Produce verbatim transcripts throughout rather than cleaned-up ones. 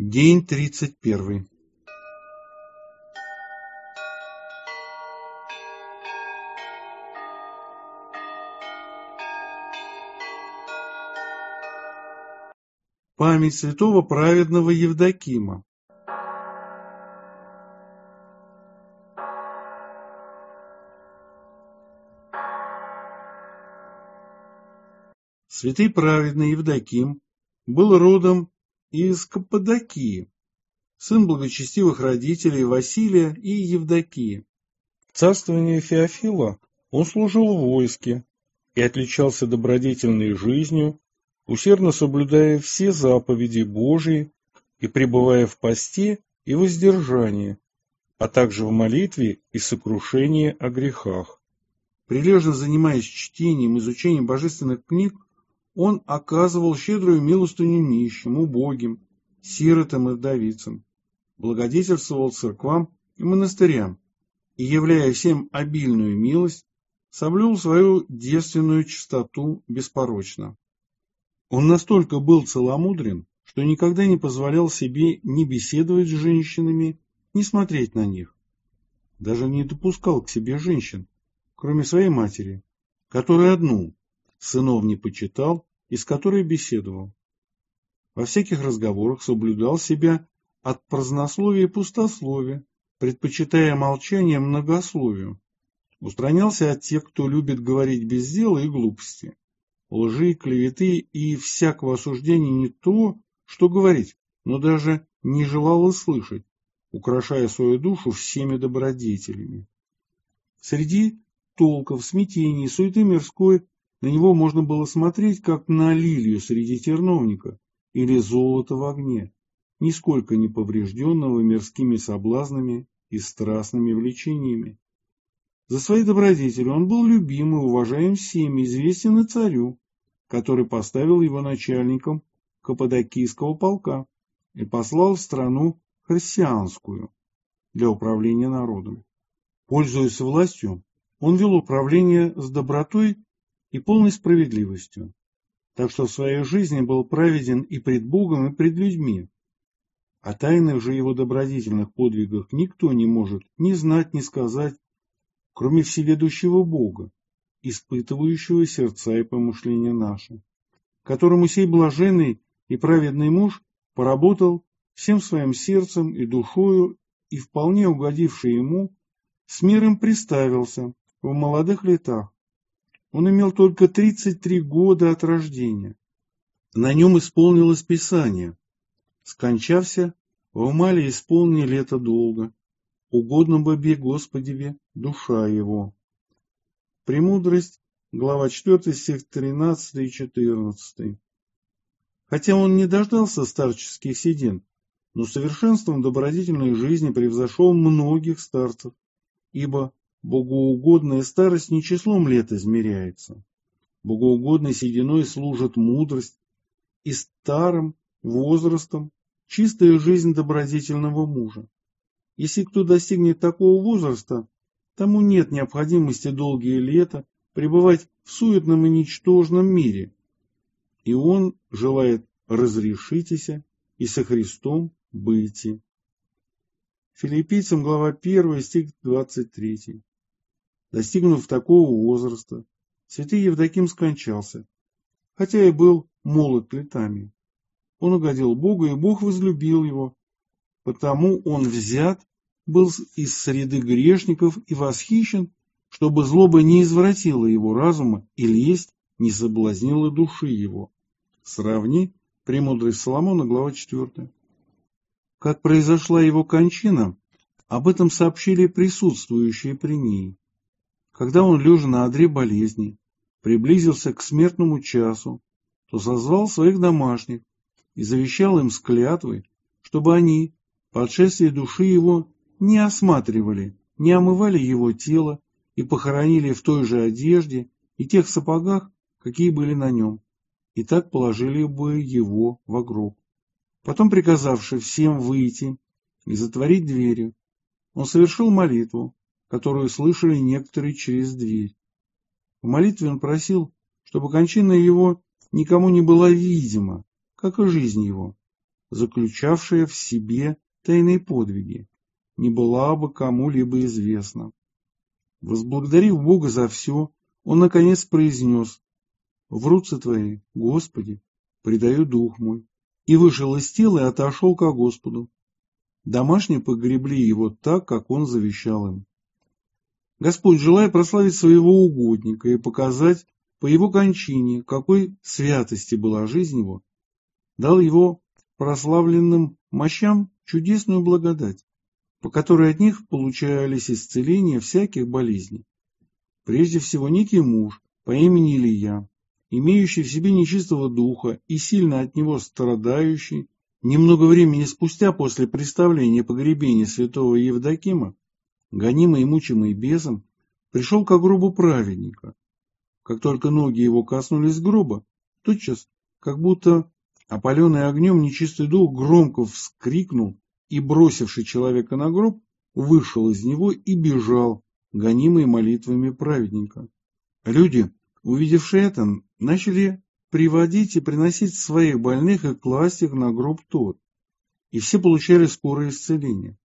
День тридцать первый. Память святого праведного Евдокима. Святый праведный Евдоким был родом из Каппадокии, сын благочестивых родителей Василия и Евдокии. В царствовании Феофила он служил в войске и отличался добродетельной жизнью, усердно соблюдая все заповеди Божии и пребывая в посте и воздержании, а также в молитве и сокрушении о грехах. Прилежно занимаясь чтением и изучением божественных книг, он оказывал щедрую милостыню нищим, убогим, сиротам и вдовицам, благодетельствовал церквам и монастырям и, являя всем обильную милость, соблюл свою девственную чистоту беспорочно. Он настолько был целомудрен, что никогда не позволял себе ни беседовать с женщинами, ни смотреть на них. Даже не допускал к себе женщин, кроме своей матери, которую одну сынов не почитал и с которой беседовал. Во всяких разговорах соблюдал себя от празднословия и пустословия, предпочитая молчание многословию. Устранялся от тех, кто любит говорить без дела и глупости, лжи, клеветы и всякого осуждения не то, что говорить, но даже не желал и слышать, украшая свою душу всеми добродетелями. Среди толков, смятений и суеты мирской на него можно было смотреть, как на лилию среди терновника или золото в огне, нисколько не поврежденного мирскими соблазнами и страстными влечениями. За свои добродетели он был любим и уважаем всеми, известен и царю, который поставил его начальником Каппадокийского полка и послал в страну христианскую для управления народом. Пользуясь властью, он вел управление с добротой и полной справедливостью, так что в своей жизни был праведен и пред Богом, и пред людьми. О тайных же его добродетельных подвигах никто не может ни знать, ни сказать, кроме всеведущего Бога, испытывающего сердца и помышления наши, которому сей блаженный и праведный муж поработал всем своим сердцем и душою, и вполне угодивший ему, с миром приставился в молодых летах. Он имел только тридцать три года от рождения. На нем исполнилось Писание: «Скончався, в умале исполни лето долго, угодно бобе Господеве душа его». Премудрость, глава четвёртая, стих тринадцатый и четырнадцатый. Хотя он не дождался старческих седин, но совершенством добродетельной жизни превзошел многих старцев, ибо богоугодная старость не числом лет измеряется. Богоугодной сединой служит мудрость, и старым возрастом чистая жизнь добродетельного мужа. Если кто достигнет такого возраста, тому нет необходимости долгие лета пребывать в суетном и ничтожном мире, и он желает разрешитеся и со Христом быти. Филиппийцам, глава первая, стих двадцать третий. Достигнув такого возраста, святый Евдоким скончался, хотя и был молод летами. Он угодил Богу, и Бог возлюбил его, потому он взят был из среды грешников и восхищен, чтобы злоба не извратила его разума и лесть не соблазнила души его. Сравни «Премудрость Соломона», глава четвёртая. Как произошла его кончина, об этом сообщили присутствующие при ней. Когда он, лежа на одре болезни, приблизился к смертному часу, то созвал своих домашних и завещал им с клятвой, чтобы они, по отшествии души его, не осматривали, не омывали его тело и похоронили в той же одежде и тех сапогах, какие были на нем, и так положили бы его во гроб. Потом, приказавши всем выйти и затворить двери, он совершил молитву, которую слышали некоторые через дверь. В молитве он просил, чтобы кончина его никому не была видима, как и жизнь его, заключавшая в себе тайные подвиги, не была бы кому-либо известна. Возблагодарив Бога за все, он наконец произнес: «В руцы твои, Господи, предаю дух мой», и вышел из тела и отошел ко Господу. Домашние погребли его так, как он завещал им. Господь, желая прославить своего угодника и показать по его кончине, какой святости была жизнь его, дал его прославленным мощам чудесную благодать, по которой от них получались исцеления всяких болезней. Прежде всего, некий муж по имени Илия, имеющий в себе нечистого духа и сильно от него страдающий, немного времени спустя после представления погребения святого Евдокима, гонимый и мучимый бесом, пришел ко гробу праведника. Как только ноги его коснулись гроба, тотчас, как будто опаленный огнем, нечистый дух громко вскрикнул и, бросивший человека на гроб, вышел из него и бежал, гонимый молитвами праведника. Люди, увидевшие это, начали приводить и приносить своих больных и класть их на гроб тот, и все получали скорое исцеление.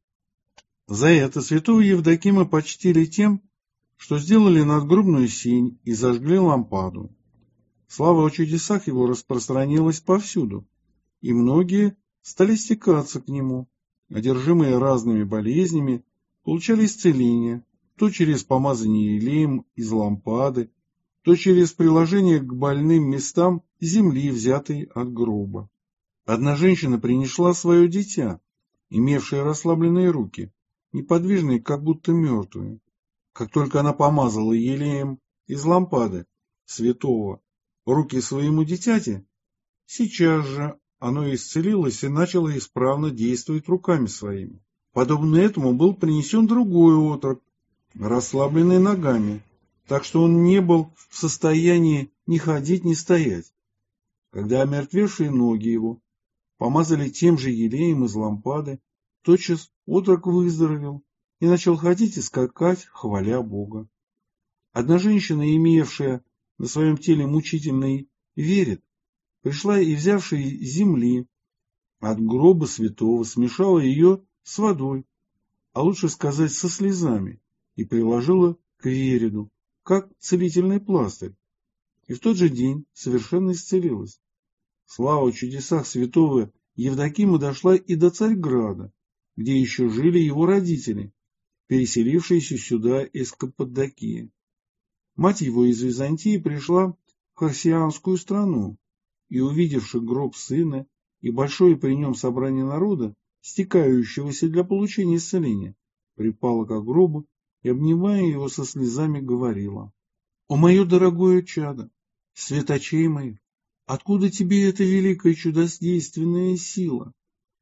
За это святого Евдокима почтили тем, что сделали надгробную сень и зажгли лампаду. Слава о чудесах его распространилась повсюду, и многие стали стекаться к нему, одержимые разными болезнями, получали исцеление, то через помазание елеем из лампады, то через приложение к больным местам земли, взятой от гроба. Одна женщина принесла свое дитя, имевшее расслабленные руки, неподвижные, как будто мертвые. Как только она помазала елеем из лампады святого руки своему дитяти, сейчас же оно исцелилось и начало исправно действовать руками своими. Подобно этому был принесен другой отрок, расслабленный ногами, так что он не был в состоянии ни ходить, ни стоять. Когда омертвевшие ноги его помазали тем же елеем из лампады, тотчас отрок выздоровел и начал ходить и скакать, хваля Бога. Одна женщина, имевшая на своем теле мучительный веред, пришла и, взявшая земли от гроба святого, смешала ее с водой, а лучше сказать со слезами, и приложила к вереду, как целительный пластырь, и в тот же день совершенно исцелилась. Слава о чудесах святого Евдокима дошла и до Царьграда, где еще жили его родители, переселившиеся сюда из Каппадокии. Мать его из Византии пришла в христианскую страну, и, увидевши гроб сына и большое при нем собрание народа, стекающегося для получения исцеления, припала к гробу и, обнимая его со слезами, говорила: «О, мое дорогое чадо, светочей моих, откуда тебе эта великая чудодейственная сила?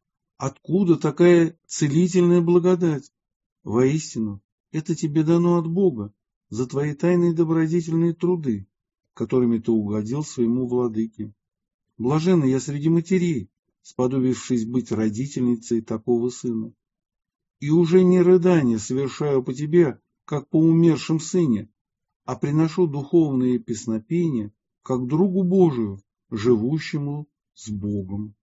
Откуда такая целительная благодать? Воистину, это тебе дано от Бога за твои тайные добродетельные труды, которыми ты угодил своему владыке. Блаженна я среди матерей, сподобившись быть родительницей такого сына. И уже не рыдания совершаю по тебе, как по умершем сыне, а приношу духовные песнопения, как другу Божию, живущему с Богом».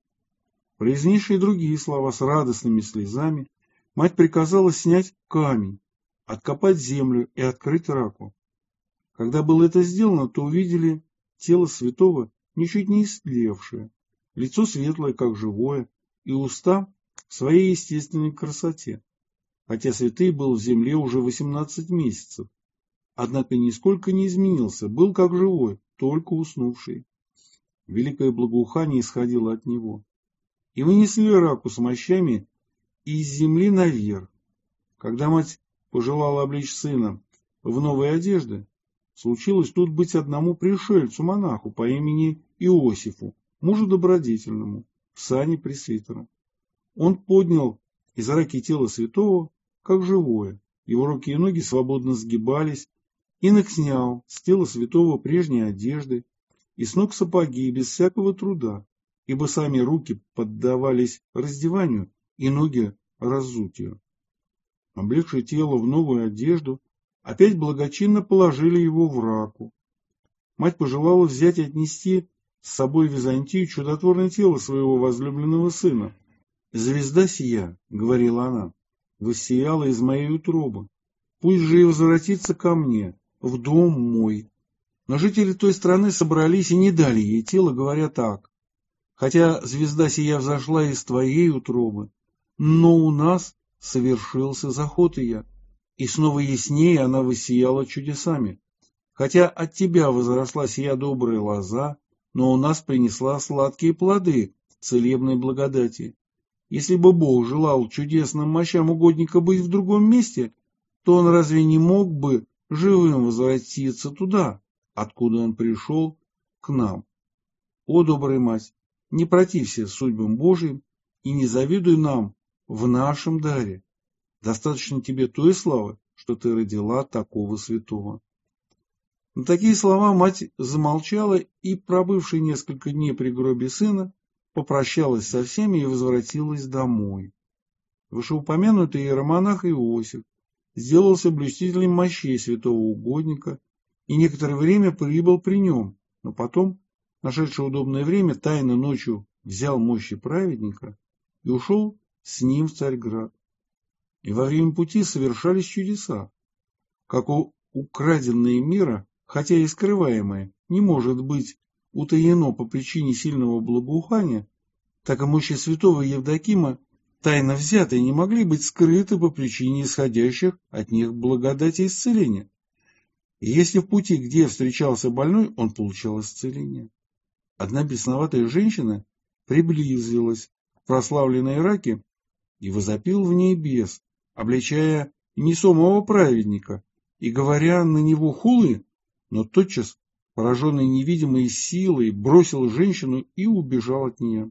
Произнесшие другие слова с радостными слезами, мать приказала снять камень, откопать землю и открыть раку. Когда было это сделано, то увидели тело святого, ничуть не истлевшее, лицо светлое, как живое, и уста в своей естественной красоте, хотя святый был в земле уже восемнадцать месяцев, однако нисколько не изменился, был как живой, только уснувший. Великое благоухание исходило от него. И вынесли раку с мощами из земли наверх. Когда мать пожелала облечь сына в новые одежды, случилось тут быть одному пришельцу-монаху по имени Иосифу, мужу добродетельному, в сане пресвитера. Он поднял из раки тело святого, как живое, его руки и ноги свободно сгибались, инок снял с тела святого прежние одежды и с ног сапоги без всякого труда, ибо сами руки поддавались раздеванию и ноги разутию. Облегши тело в новую одежду, опять благочинно положили его в раку. Мать пожелала взять и отнести с собой в Византию чудотворное тело своего возлюбленного сына. «Звезда сия, — говорила она, — воссияла из моей утробы. Пусть же и возвратится ко мне, в дом мой». Но жители той страны собрались и не дали ей тело, говоря так: «Хотя звезда сия взошла из твоей утробы, но у нас совершился заход ее, и снова яснее она воссияла чудесами. Хотя от тебя возросла сия добрая лоза, но у нас принесла сладкие плоды целебной благодати. Если бы Бог желал чудесным мощам угодника быть в другом месте, то он разве не мог бы живым возвратиться туда, откуда он пришел, к нам? О, добрая мать, не протився судьбам Божьим и не завидуй нам в нашем даре. Достаточно тебе той славы, что ты родила такого святого». На такие слова мать замолчала и, пробывши несколько дней при гробе сына, попрощалась со всеми и возвратилась домой. Вышеупомянутый иеромонах Иосиф сделался блюстителем мощей святого угодника и некоторое время прибыл при нем, но потом, нашедший удобное время, тайно ночью взял мощи праведника и ушел с ним в Царьград. И во время пути совершались чудеса. Как у украденное мира, хотя и скрываемое, не может быть утаено по причине сильного благоухания, так и мощи святого Евдокима, тайно взятые, не могли быть скрыты по причине исходящих от них благодати исцеления. И если в пути, где встречался больной, он получал исцеление. Одна бесноватая женщина приблизилась к прославленной раке и возопил в ней бес, обличая несомого праведника и говоря на него хулы, но тотчас, пораженный невидимой силой, бросил женщину и убежал от нее.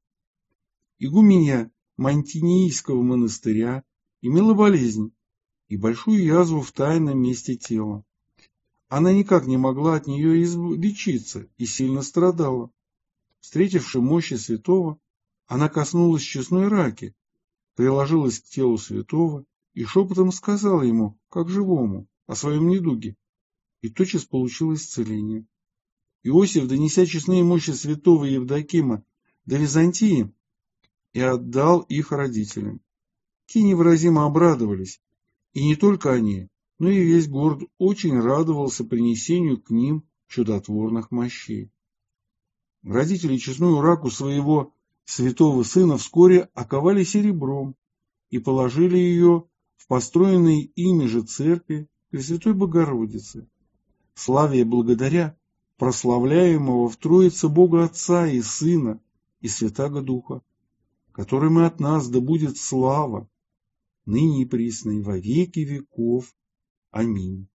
Игуменья Мантинийского монастыря имела болезнь и большую язву в тайном месте тела. Она никак не могла от нее излечиться и сильно страдала. Встретивши мощи святого, она коснулась честной раки, приложилась к телу святого и шепотом сказала ему, как живому, о своем недуге, и тотчас получила исцеление. Иосиф, донеся честные мощи святого Евдокима до Византии, и отдал их родителям. Те невыразимо обрадовались, и не только они, но и весь город очень радовался принесению к ним чудотворных мощей. Родители честную раку своего святого сына вскоре оковали серебром и положили ее в построенной ими же церкви Пресвятой Богородицы, славя благодаря прославляемого в Троице Бога Отца и Сына и Святаго Духа, которым и от нас да будет слава, ныне и присно и во веки веков. Аминь.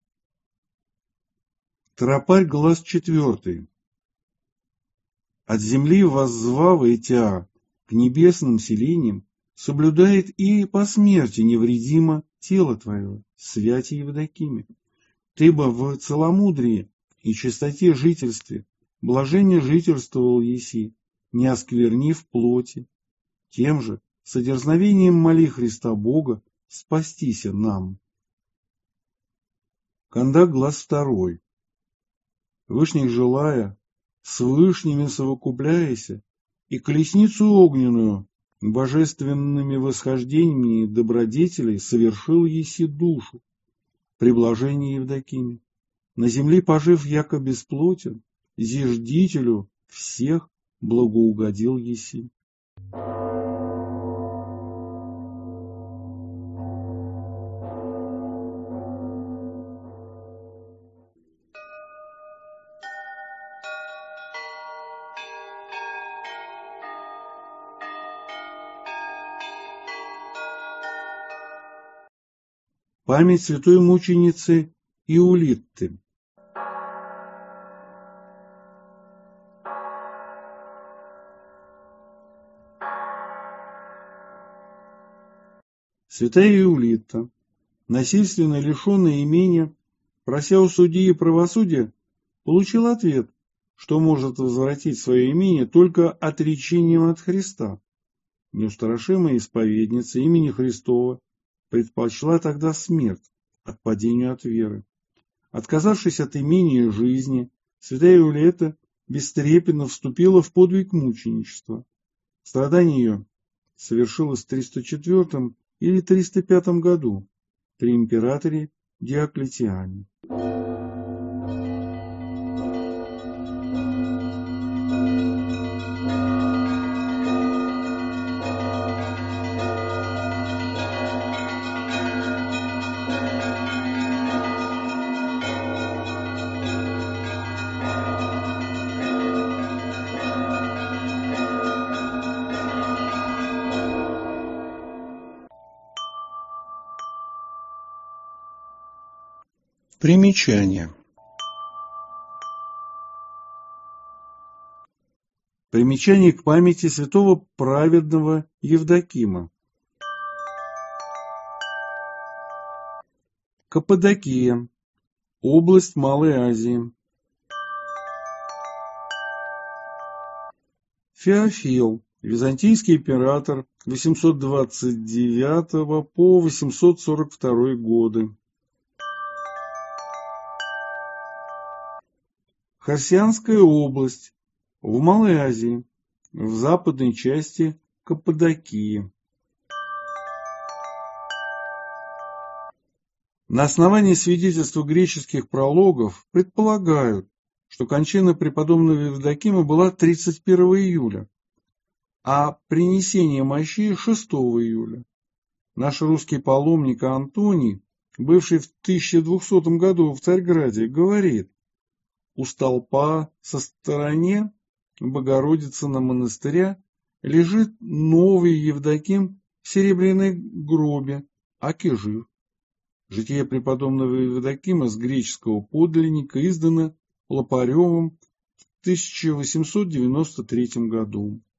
Тропарь, глаз четвертый. От земли воззвав Тя к небесным селениям, соблюдает и по смерти невредимо тело твое, святи Евдокиме. Ты бы в целомудрии и чистоте жительстве блаженне жительствовал еси, не осквернив плоти. Тем же содерзновением моли Христа Бога спастися нам. Кондак, глаз второй. Вышних желая, с вышними совокупляйся, и колесницу огненную божественными восхождениями добродетелей совершил еси душу, при блажении Евдокиме. На земле пожив яко бесплотен, зиждителю всех благоугодил еси. Память святой мученицы Иулитты. Святая Иулитта, насильственно лишенная имения, прося у судьи правосудия, получила ответ, что может возвратить свое имение только отречением от Христа. Неустрашимая исповедница имени Христова предпочла тогда смерть отпадению от веры. Отказавшись от имения жизни, святая Иулитта бестрепетно вступила в подвиг мученичества. Страдание ее совершилось в триста четвёртом или триста пятом году при императоре Диоклетиане. Примечание. Примечание к памяти святого праведного Евдокима. Каппадокия, область Малой Азии. Феофил, византийский император восемьсот двадцать девятого по восемьсот сорок второй годы. Хорсианская область в Малой Азии, в западной части Каппадокии. На основании свидетельства греческих прологов предполагают, что кончина преподобного Евдокима была тридцать первого июля, а принесение мощей шестого июля. Наш русский паломник Антоний, бывший в тысяча двухсотом году в Царьграде, говорит: у столпа со стороне Богородицы на монастыря лежит новый Евдоким в серебряной гробе, аки жив. Житие преподобного Евдокима с греческого подлинника издано Лопаревым в тысяча восемьсот девяносто третьем году.